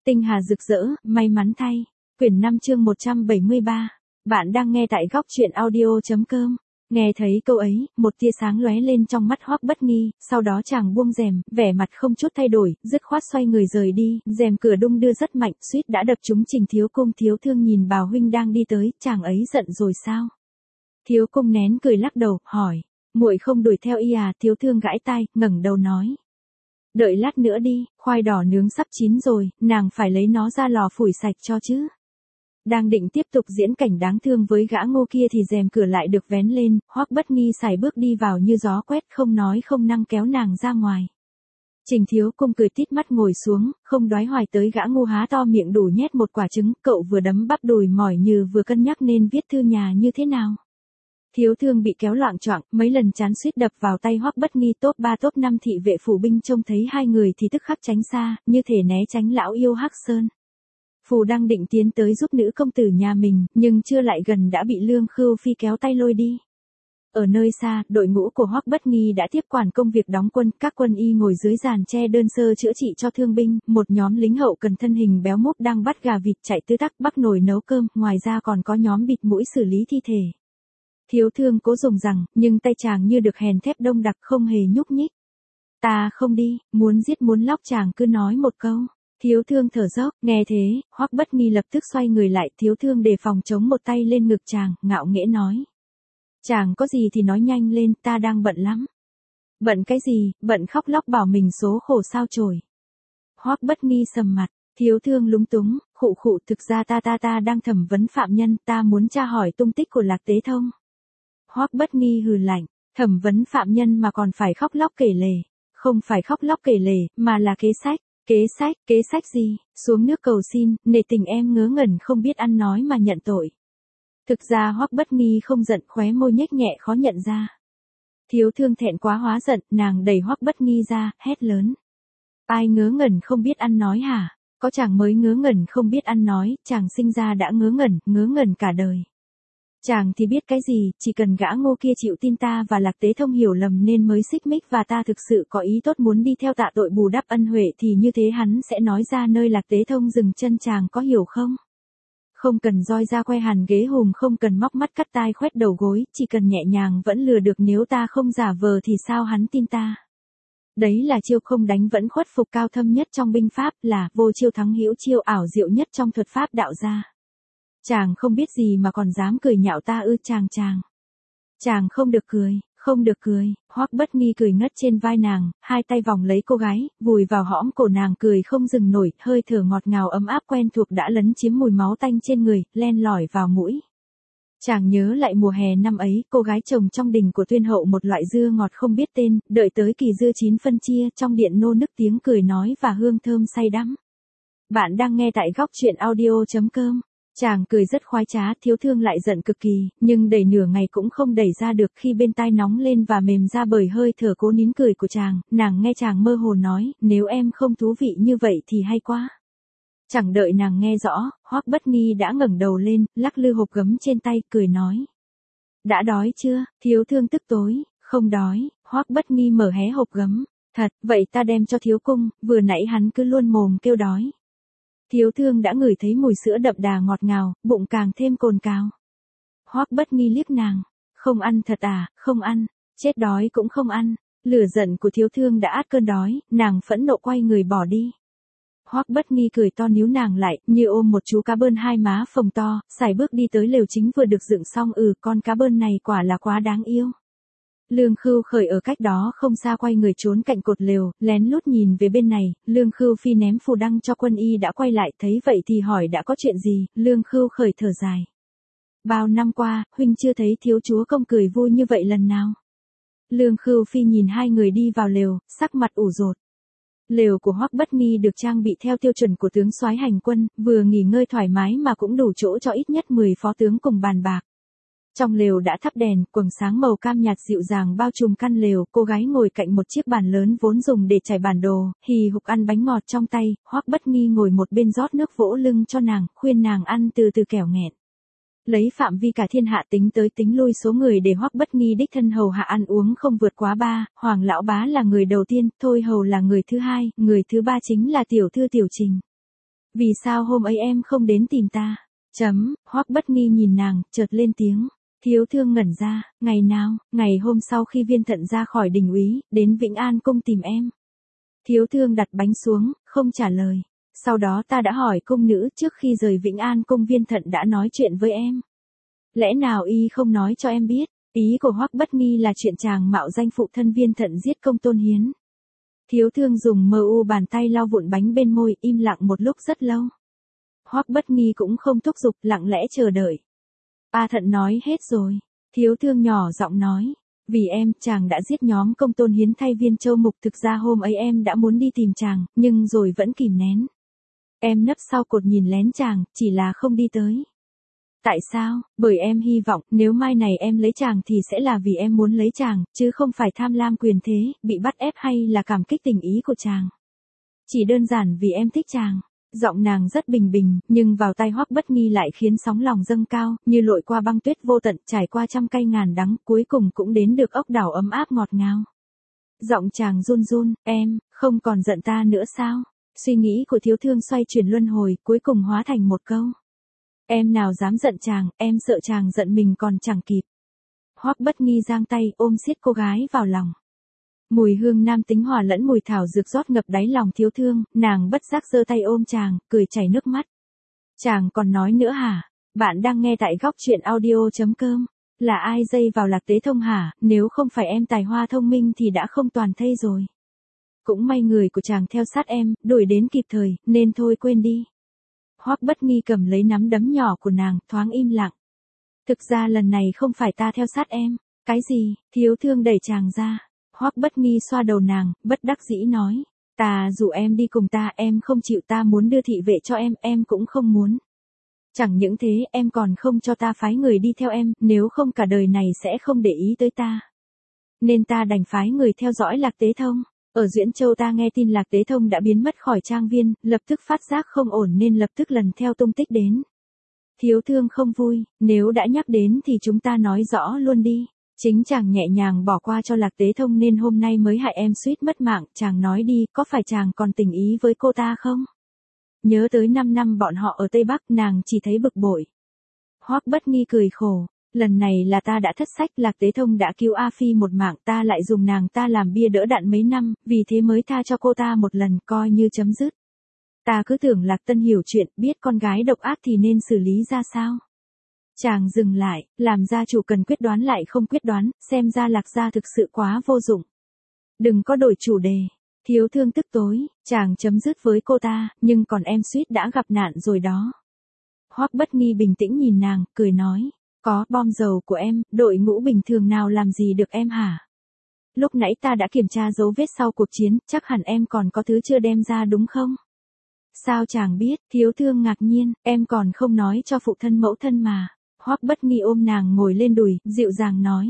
Tinh hà rực rỡ, may mắn thay. Quyển 5 chương 173. Bạn đang nghe tại góc truyện audio.com. Nghe thấy câu ấy, một tia sáng lóe lên trong mắt Hoắc Bất Nghi, sau đó chàng buông rèm, vẻ mặt không chút thay đổi, dứt khoát xoay người rời đi, rèm cửa đung đưa rất mạnh, suýt đã đập trúng Trình Thiếu Cung. Thiếu Thương nhìn Bào huynh đang đi tới, chàng ấy giận rồi sao? Thiếu Cung nén cười lắc đầu, hỏi, muội không đuổi theo y à? Thiếu Thương gãi tai, ngẩng đầu nói, đợi lát nữa đi, khoai đỏ nướng sắp chín rồi, nàng phải lấy nó ra lò phủi sạch cho chứ. Đang định tiếp tục diễn cảnh đáng thương với gã ngô kia thì rèm cửa lại được vén lên, Hoắc Bất Nghi sải bước đi vào như gió quét, không nói không năng kéo nàng ra ngoài. Trình Thiếu Cung cười tít mắt ngồi xuống, không đoái hoài tới gã ngô há to miệng đủ nhét một quả trứng, cậu vừa đấm bắp đùi mỏi như vừa cân nhắc nên viết thư nhà như thế nào. Thiếu Thương bị kéo loạng choạng, mấy lần chán suýt đập vào tay Hoắc Bất Nghi. Top 3 top 5 thị vệ phủ binh trông thấy hai người thì tức khắc tránh xa, như thể né tránh lão yêu Hắc Sơn. Phù đang định tiến tới giúp nữ công tử nhà mình, nhưng chưa lại gần đã bị Lương Khưu Phi kéo tay lôi đi. Ở nơi xa, đội ngũ của Hoắc Bất Nghi đã tiếp quản công việc đóng quân, các quân y ngồi dưới giàn tre đơn sơ chữa trị cho thương binh, một nhóm lính hậu cần thân hình béo múp đang bắt gà vịt chạy tứ tắc bắc nồi nấu cơm, ngoài ra còn có nhóm bịt mũi xử lý thi thể. Thiếu Thương cố dùng rằng, nhưng tay chàng như được hèn thép đông đặc không hề nhúc nhích. Ta không đi, muốn giết muốn lóc chàng cứ nói một câu. Thiếu Thương thở dốc, nghe thế, Hoắc Bất Nghi lập tức xoay người lại, Thiếu Thương đề phòng chống một tay lên ngực chàng, ngạo nghễ nói. Chàng có gì thì nói nhanh lên, ta đang bận lắm. Bận cái gì? Bận khóc lóc bảo mình số khổ sao chổi. Hoắc Bất Nghi sầm mặt, Thiếu Thương lúng túng, khụ khụ, thực ra ta đang thẩm vấn phạm nhân, ta muốn tra hỏi tung tích của Lạc Tế Thông. Hoắc Bất Nghi hừ lạnh, thẩm vấn phạm nhân mà còn phải khóc lóc kể lể, không phải khóc lóc kể lể, mà là kế sách. Kế sách gì? Xuống nước cầu xin, nể tình em ngớ ngẩn không biết ăn nói mà nhận tội. Thực ra Hoắc Bất Nghi không giận, khóe môi nhếch nhẹ khó nhận ra. Thiếu Thương thẹn quá hóa giận, nàng đẩy Hoắc Bất Nghi ra, hét lớn. Ai ngớ ngẩn không biết ăn nói hả? Có chàng mới ngớ ngẩn không biết ăn nói, chàng sinh ra đã ngớ ngẩn cả đời. Chàng thì biết cái gì, chỉ cần gã ngô kia chịu tin ta và Lạc Tế Thông hiểu lầm nên mới xích mích và ta thực sự có ý tốt muốn đi theo tạ tội bù đắp ân huệ thì như thế hắn sẽ nói ra nơi Lạc Tế Thông dừng chân, chàng có hiểu không? Không cần roi ra que hàn ghế hùm, không cần móc mắt cắt tai khoét đầu gối, chỉ cần nhẹ nhàng vẫn lừa được, nếu ta không giả vờ thì sao hắn tin ta? Đấy là chiêu không đánh vẫn khuất phục cao thâm nhất trong binh pháp, là vô chiêu thắng hữu chiêu, ảo diệu nhất trong thuật pháp đạo gia. Chàng không biết gì mà còn dám cười nhạo ta ư? Chàng không được cười. Hoắc Bất Nghi cười ngất trên vai nàng, hai tay vòng lấy cô gái, vùi vào hõm cổ nàng cười không dừng nổi, hơi thở ngọt ngào ấm áp quen thuộc đã lấn chiếm mùi máu tanh trên người, len lỏi vào mũi. Chàng nhớ lại mùa hè năm ấy, cô gái trồng trong đình của Tuyên Hậu một loại dưa ngọt không biết tên, đợi tới kỳ dưa chín phân chia, trong điện nô nức tiếng cười nói và hương thơm say đắm. Bạn đang nghe tại góc truyện audio.com. Chàng cười rất khoái trá, Thiếu Thương lại giận cực kỳ, nhưng đẩy nửa ngày cũng không đẩy ra được, khi bên tai nóng lên và mềm ra bởi hơi thở cố nín cười của chàng, nàng nghe chàng mơ hồ nói, nếu em không thú vị như vậy thì hay quá. Chẳng đợi nàng nghe rõ, Hoắc Bất Nghi đã ngẩng đầu lên, lắc lư hộp gấm trên tay, cười nói. Đã đói chưa? Thiếu Thương tức tối, không đói. Hoắc Bất Nghi mở hé hộp gấm, thật, vậy ta đem cho Thiếu Cung, vừa nãy hắn cứ luôn mồm kêu đói. Thiếu Thương đã ngửi thấy mùi sữa đậm đà ngọt ngào, bụng càng thêm cồn cào. Hoắc Bất Nghi liếc nàng, không ăn thật à? Không ăn, chết đói cũng không ăn. Lửa giận của Thiếu Thương đã át cơn đói, nàng phẫn nộ quay người bỏ đi. Hoắc Bất Nghi cười to níu nàng lại, như ôm một chú cá bơn hai má phồng to, sải bước đi tới lều chính vừa được dựng xong. Con cá bơn này quả là quá đáng yêu. Lương Khưu Khởi ở cách đó không xa quay người trốn cạnh cột lều, lén lút nhìn về bên này. Lương Khưu Phi ném phù đăng cho quân y đã quay lại, thấy vậy thì hỏi đã có chuyện gì. Lương Khưu Khởi thở dài. Bao năm qua, huynh chưa thấy thiếu chúa công cười vui như vậy lần nào. Lương Khưu Phi nhìn hai người đi vào lều, sắc mặt ủ rột. Lều của Hoắc Bất Nghi được trang bị theo tiêu chuẩn của tướng soái hành quân, vừa nghỉ ngơi thoải mái mà cũng đủ chỗ cho ít nhất 10 phó tướng cùng bàn bạc. Trong lều đã thắp đèn, quầng sáng màu cam nhạt dịu dàng bao trùm căn lều, cô gái ngồi cạnh một chiếc bàn lớn vốn dùng để trải bản đồ, hì hục ăn bánh ngọt trong tay, Hoắc Bất Nghi ngồi một bên rót nước vỗ lưng cho nàng, khuyên nàng ăn từ từ kẻo nghẹn. Lấy phạm vi cả thiên hạ tính tới tính lui số người để Hoắc Bất Nghi đích thân hầu hạ ăn uống không vượt quá 3, Hoàng lão bá là người đầu tiên, Thôi hầu là người thứ hai, người thứ ba chính là tiểu thư Tiểu Trình. Vì sao hôm ấy em không đến tìm ta? Hoắc Bất Nghi nhìn nàng, chợt lên tiếng. Thiếu thương ngẩn ra, ngày nào, ngày hôm sau khi Viên Thận ra khỏi đình úy, đến Vĩnh An cung tìm em. Thiếu thương đặt bánh xuống, không trả lời. Sau đó ta đã hỏi cung nữ trước khi rời Vĩnh An cung Viên Thận đã nói chuyện với em. Lẽ nào y không nói cho em biết? Ý của Hoắc Bất Nghi là chuyện chàng mạo danh phụ thân Viên Thận giết Công Tôn Hiến. Thiếu thương dùng mờ u bàn tay lau vụn bánh bên môi, im lặng một lúc rất lâu. Hoắc Bất Nghi cũng không thúc giục, lặng lẽ chờ đợi. A Thận nói hết rồi. Thiếu thương nhỏ giọng nói. Vì em, chàng đã giết nhóm Công Tôn Hiến thay Viên Châu Mục. Thực ra hôm ấy em đã muốn đi tìm chàng, nhưng rồi vẫn kìm nén. Em nấp sau cột nhìn lén chàng, chỉ là không đi tới. Tại sao? Bởi em hy vọng, nếu mai này em lấy chàng thì sẽ là vì em muốn lấy chàng, chứ không phải tham lam quyền thế, bị bắt ép hay là cảm kích tình ý của chàng. Chỉ đơn giản vì em thích chàng. Giọng nàng rất bình bình, nhưng vào tai Hoắc Bất Nghi lại khiến sóng lòng dâng cao, như lội qua băng tuyết vô tận, trải qua trăm cay ngàn đắng, cuối cùng cũng đến được ốc đảo ấm áp ngọt ngào. Giọng chàng run run, em, không còn giận ta nữa sao? Suy nghĩ của thiếu thương xoay chuyển luân hồi, cuối cùng hóa thành một câu. Em nào dám giận chàng, em sợ chàng giận mình còn chẳng kịp. Hoắc Bất Nghi giang tay ôm siết cô gái vào lòng. Mùi hương nam tính hòa lẫn mùi thảo dược rót ngập đáy lòng thiếu thương, nàng bất giác giơ tay ôm chàng, cười chảy nước mắt. Chàng còn nói nữa hả? Bạn đang nghe tại góc truyện audio.com. Là ai dây vào Lạc Tế Thông hả? Nếu không phải em tài hoa thông minh thì đã không toàn thây rồi. Cũng may người của chàng theo sát em, đuổi đến kịp thời, nên thôi quên đi. Hoắc Bất Nghi cầm lấy nắm đấm nhỏ của nàng, thoáng im lặng. Thực ra lần này không phải ta theo sát em. Cái gì? Thiếu thương đẩy chàng ra. Hoắc Bất Nghi xoa đầu nàng, bất đắc dĩ nói. Ta rủ em đi cùng ta, em không chịu, ta muốn đưa thị vệ cho em cũng không muốn. Chẳng những thế, em còn không cho ta phái người đi theo em, nếu không cả đời này sẽ không để ý tới ta. Nên ta đành phái người theo dõi Lạc Tế Thông. Ở Duyễn Châu ta nghe tin Lạc Tế Thông đã biến mất khỏi trang viên, lập tức phát giác không ổn nên lập tức lần theo tung tích đến. Thiếu thương không vui, nếu đã nhắc đến thì chúng ta nói rõ luôn đi. Chính chàng nhẹ nhàng bỏ qua cho Lạc Tế Thông nên hôm nay mới hại em suýt mất mạng, chàng nói đi, có phải chàng còn tình ý với cô ta không? Nhớ tới 5 năm bọn họ ở Tây Bắc, nàng chỉ thấy bực bội. Hoắc Bất Nghi cười khổ, lần này là ta đã thất sách, Lạc Tế Thông đã cứu A Phi một mạng, ta lại dùng nàng ta làm bia đỡ đạn mấy năm, vì thế mới tha cho cô ta một lần, coi như chấm dứt. Ta cứ tưởng Lạc Tân hiểu chuyện, biết con gái độc ác thì nên xử lý ra sao. Chàng dừng lại, làm gia chủ cần quyết đoán lại không quyết đoán, xem ra Lạc gia thực sự quá vô dụng. Đừng có đổi chủ đề. Thiếu thương tức tối, chàng chấm dứt với cô ta, nhưng còn em suýt đã gặp nạn rồi đó. Hoắc Bất Nghi bình tĩnh nhìn nàng, cười nói, có bom dầu của em, đội ngũ bình thường nào làm gì được em hả? Lúc nãy ta đã kiểm tra dấu vết sau cuộc chiến, chắc hẳn em còn có thứ chưa đem ra đúng không? Sao chàng biết? Thiếu thương ngạc nhiên, em còn không nói cho phụ thân mẫu thân mà. Hoắc Bất Nghi ôm nàng ngồi lên đùi, dịu dàng nói.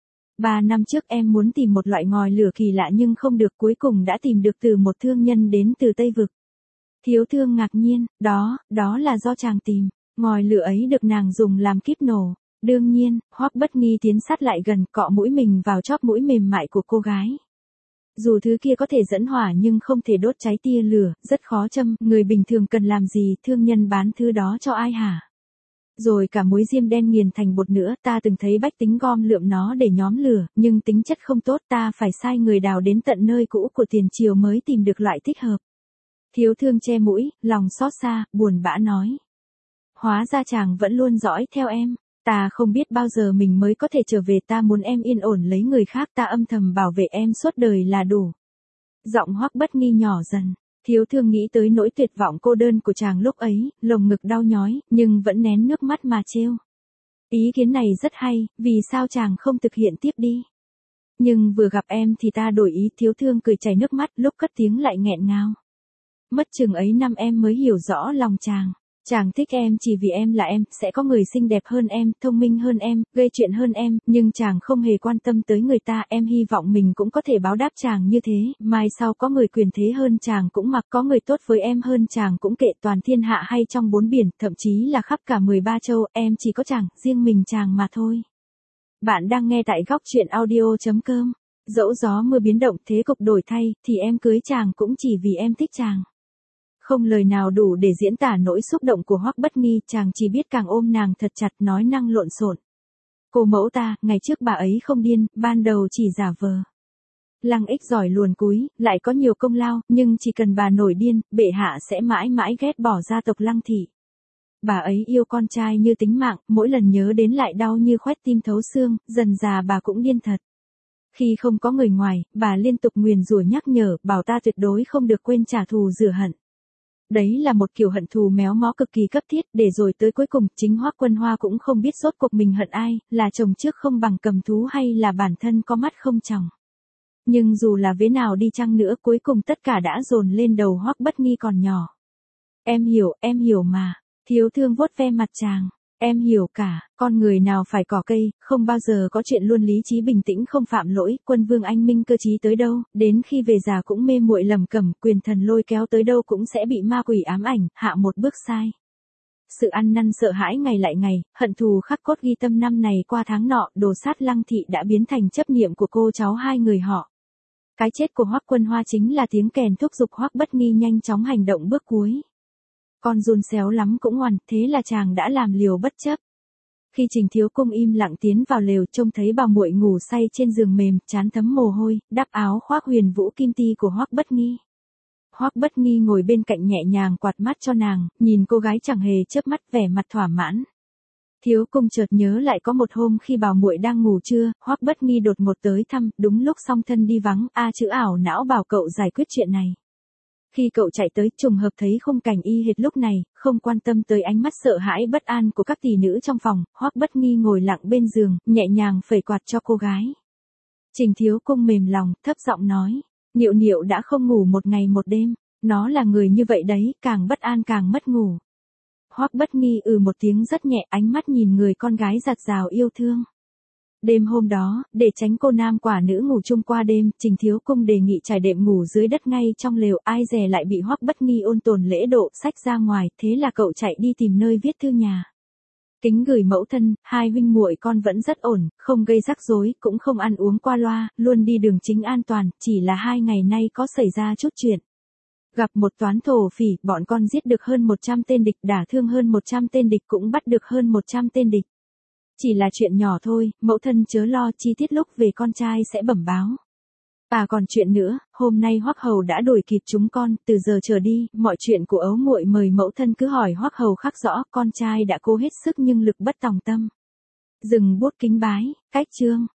3 năm trước em muốn tìm một loại ngòi lửa kỳ lạ nhưng không được, cuối cùng đã tìm được từ một thương nhân đến từ Tây Vực. Thiếu thương ngạc nhiên, đó là do chàng tìm. Ngòi lửa ấy được nàng dùng làm kíp nổ. Đương nhiên, Hoắc Bất Nghi tiến sát lại gần, cọ mũi mình vào chóp mũi mềm mại của cô gái. Dù thứ kia có thể dẫn hỏa nhưng không thể đốt cháy tia lửa, rất khó châm, người bình thường cần làm gì, thương nhân bán thứ đó cho ai hả? Rồi cả muối diêm đen nghiền thành bột nữa, ta từng thấy bách tính gom lượm nó để nhóm lửa, nhưng tính chất không tốt, ta phải sai người đào đến tận nơi cũ của tiền triều mới tìm được loại thích hợp. Thiếu thương che mũi, lòng xót xa, buồn bã nói. Hóa ra chàng vẫn luôn dõi theo em, ta không biết bao giờ mình mới có thể trở về, ta muốn em yên ổn lấy người khác, ta âm thầm bảo vệ em suốt đời là đủ. Giọng Hoắc Bất Nghi nhỏ dần. Thiếu thương nghĩ tới nỗi tuyệt vọng cô đơn của chàng lúc ấy, lồng ngực đau nhói, nhưng vẫn nén nước mắt mà trêu. Ý kiến này rất hay, vì sao chàng không thực hiện tiếp đi? Nhưng vừa gặp em thì ta đổi ý, thiếu thương cười chảy nước mắt, lúc cất tiếng lại nghẹn ngào. Mất chừng ấy năm em mới hiểu rõ lòng chàng. Chàng thích em chỉ vì em là em, sẽ có người xinh đẹp hơn em, thông minh hơn em, gây chuyện hơn em, nhưng chàng không hề quan tâm tới người ta, em hy vọng mình cũng có thể báo đáp chàng như thế, mai sau có người quyền thế hơn chàng cũng mặc, có người tốt với em hơn chàng cũng kệ, toàn thiên hạ hay trong 4 biển, thậm chí là khắp cả 13 châu, em chỉ có chàng, riêng mình chàng mà thôi. Bạn đang nghe tại góc truyện audio.com. Dẫu gió mưa biến động thế cục đổi thay, thì em cưới chàng cũng chỉ vì em thích chàng. Không lời nào đủ để diễn tả nỗi xúc động của Hoắc Bất Nghi, chàng chỉ biết càng ôm nàng thật chặt nói năng lộn xộn. Cô mẫu ta, ngày trước bà ấy không điên, ban đầu chỉ giả vờ. Lăng Ích giỏi luồn cúi, lại có nhiều công lao, nhưng chỉ cần bà nổi điên, bệ hạ sẽ mãi mãi ghét bỏ gia tộc Lăng thị. Bà ấy yêu con trai như tính mạng, mỗi lần nhớ đến lại đau như khoét tim thấu xương, dần già bà cũng điên thật. Khi không có người ngoài, bà liên tục nguyền rủa nhắc nhở, bảo ta tuyệt đối không được quên trả thù rửa hận. Đấy là một kiểu hận thù méo mó cực kỳ cấp thiết, để rồi tới cuối cùng, chính Hoắc Quân Hoa cũng không biết rốt cuộc mình hận ai, là chồng trước không bằng cầm thú hay là bản thân có mắt không tròng. Nhưng dù là vế nào đi chăng nữa, cuối cùng tất cả đã dồn lên đầu Hoắc Bất Nghi còn nhỏ. Em hiểu mà. Thiếu Thương vuốt ve mặt chàng. Em hiểu cả, con người nào phải cỏ cây, không bao giờ có chuyện luôn lý trí bình tĩnh không phạm lỗi, Quân Vương anh minh cơ trí tới đâu, đến khi về già cũng mê muội lầm cẩm, quyền thần lôi kéo tới đâu cũng sẽ bị ma quỷ ám ảnh, hạ một bước sai. Sự ăn năn sợ hãi ngày lại ngày, hận thù khắc cốt ghi tâm năm này qua tháng nọ, đồ sát Lăng thị đã biến thành chấp niệm của cô cháu hai người họ. Cái chết của Hoắc Quân Hoa chính là tiếng kèn thúc giục Hoắc Bất Nghi nhanh chóng hành động bước cuối. Con run xéo lắm cũng ngoằn, thế là chàng đã làm liều bất chấp. Khi Trình Thiếu Cung im lặng tiến vào lều, trông thấy bà muội ngủ say trên giường mềm, trán thấm mồ hôi, đắp áo khoác huyền vũ kim ti của Hoắc Bất Nghi. Hoắc Bất Nghi ngồi bên cạnh nhẹ nhàng quạt mắt cho nàng, nhìn cô gái chẳng hề chớp mắt, vẻ mặt thỏa mãn. Thiếu Cung chợt nhớ lại có một hôm khi bảo muội đang ngủ trưa, Hoắc Bất Nghi đột ngột tới thăm, đúng lúc song thân đi vắng, chữ ảo não bảo cậu giải quyết chuyện này. Khi cậu chạy tới, trùng hợp thấy khung cảnh y hệt lúc này, không quan tâm tới ánh mắt sợ hãi bất an của các tỷ nữ trong phòng, Hoắc Bất Nghi ngồi lặng bên giường, nhẹ nhàng phẩy quạt cho cô gái. Trình Thiếu Cung mềm lòng, thấp giọng nói, Niệu Niệu đã không ngủ một ngày một đêm, nó là người như vậy đấy, càng bất an càng mất ngủ. Hoắc Bất Nghi một tiếng rất nhẹ, ánh mắt nhìn người con gái giặt rào yêu thương. Đêm hôm đó, để tránh cô nam quả nữ ngủ chung qua đêm, Trình Thiếu Cung đề nghị trải đệm ngủ dưới đất ngay trong lều, ai dè lại bị Hoắc Bất Nghi ôn tồn lễ độ xách ra ngoài, thế là cậu chạy đi tìm nơi viết thư nhà. Kính gửi mẫu thân, hai huynh muội con vẫn rất ổn, không gây rắc rối, cũng không ăn uống qua loa, luôn đi đường chính an toàn, chỉ là 2 ngày nay có xảy ra chút chuyện. Gặp một toán thổ phỉ, bọn con giết được hơn 100 tên địch, đả thương hơn 100 tên địch, cũng bắt được hơn 100 tên địch. Chỉ là chuyện nhỏ thôi, mẫu thân chớ lo, chi tiết lúc về con trai sẽ bẩm báo. Còn chuyện nữa, hôm nay Hoắc hầu đã đuổi kịp chúng con, từ giờ trở đi, mọi chuyện của ấu muội mời mẫu thân cứ hỏi Hoắc hầu khắc rõ, con trai đã cố hết sức nhưng lực bất tòng tâm. Dừng bút kính bái, cách chương.